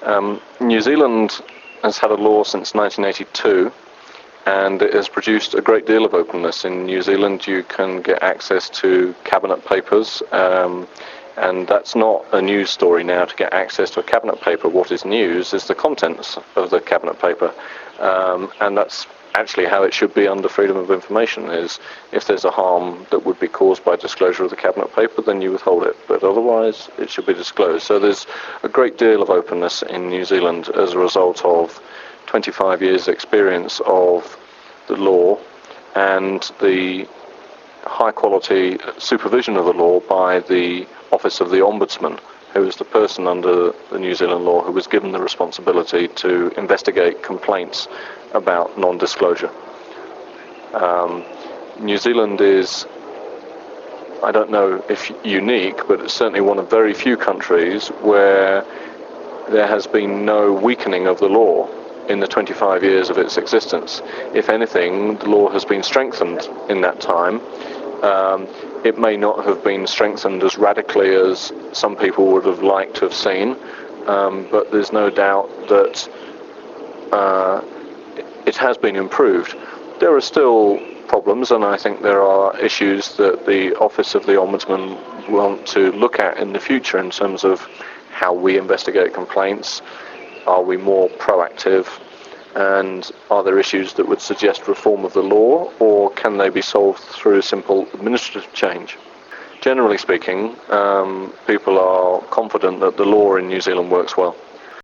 New Zealand has had a law since 1982, and it has produced a great deal of openness. In New Zealand you can get access to cabinet papers, and that's not a news story now to get access to a cabinet paper. What is news is the contents of the cabinet paper, and that's actually how it should be under freedom of information. Is if there's a harm that would be caused by disclosure of the cabinet paper, then you withhold it, but otherwise it should be disclosed. So there's a great deal of openness in New Zealand as a result of 25 years experience of the law and the high quality supervision of the law by the Office of the Ombudsman, who is the person under the New Zealand law who was given the responsibility to investigate complaints about non-disclosure. New Zealand is, I don't know if unique, but it's certainly one of very few countries where there has been no weakening of the law in the 25 years of its existence. If anything, the law has been strengthened in that time. It may not have been strengthened as radically as some people would have liked to have seen, but there's no doubt that it has been improved. There are still problems, and I think there are issues that the Office of the Ombudsman want to look at in the future in terms of how we investigate complaints. Are we more proactive? And are there issues that would suggest reform of the law, or can they be solved through simple administrative change? Generally speaking, people are confident that the law in New Zealand works well.